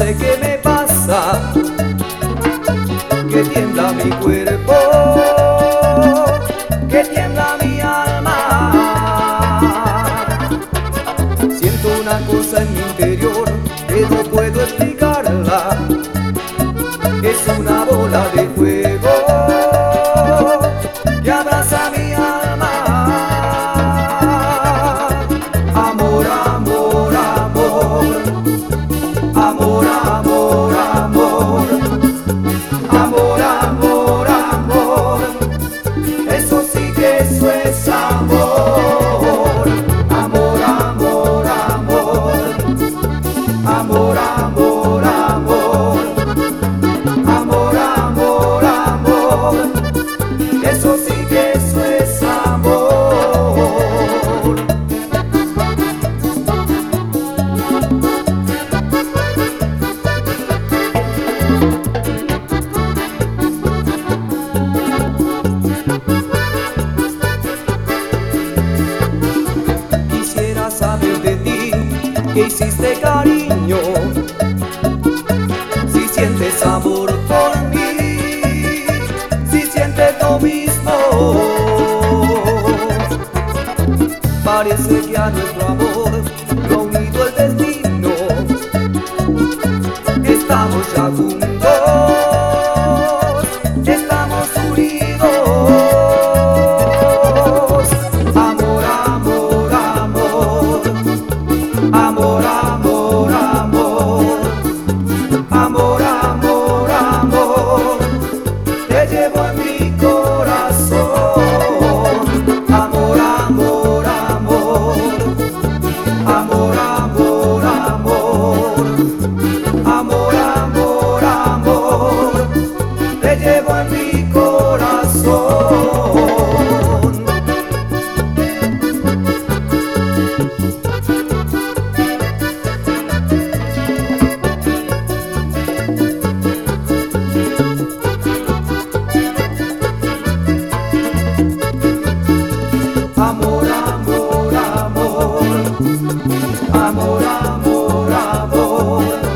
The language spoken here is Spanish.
sé qué me pasa, que tiembla mi cuerpo, que tiembla mi alma. Siento una cosa en mi interior que no puedo explicarla. Es una bola de fuego que abraza mi alma. Amor, amor, amor. Amor, amor, amor. Amor, amor, amor. Eso sí que eso es amor. Amor, amor, amor. Amor, amor, amor. Amor, amor, amor. Eso sí que eso es amor. Quisiera saber de ti, ¿qué hiciste, cariño? Si sientes amor por mí, si sientes lo mismo. Parece que a nuestro amor lo ha unido el destino. Estamos ya juntos, estamos unidos. Amor, amor, amor. Amor, amor, amor. Amor, amor, amor. Te llevo en mi corazón. Amor, amor, amor. Amor, amor, amor. Amor, amor, amor. Te llevo en mi corazón. Amor, amor, amor. Amor, amor, amor.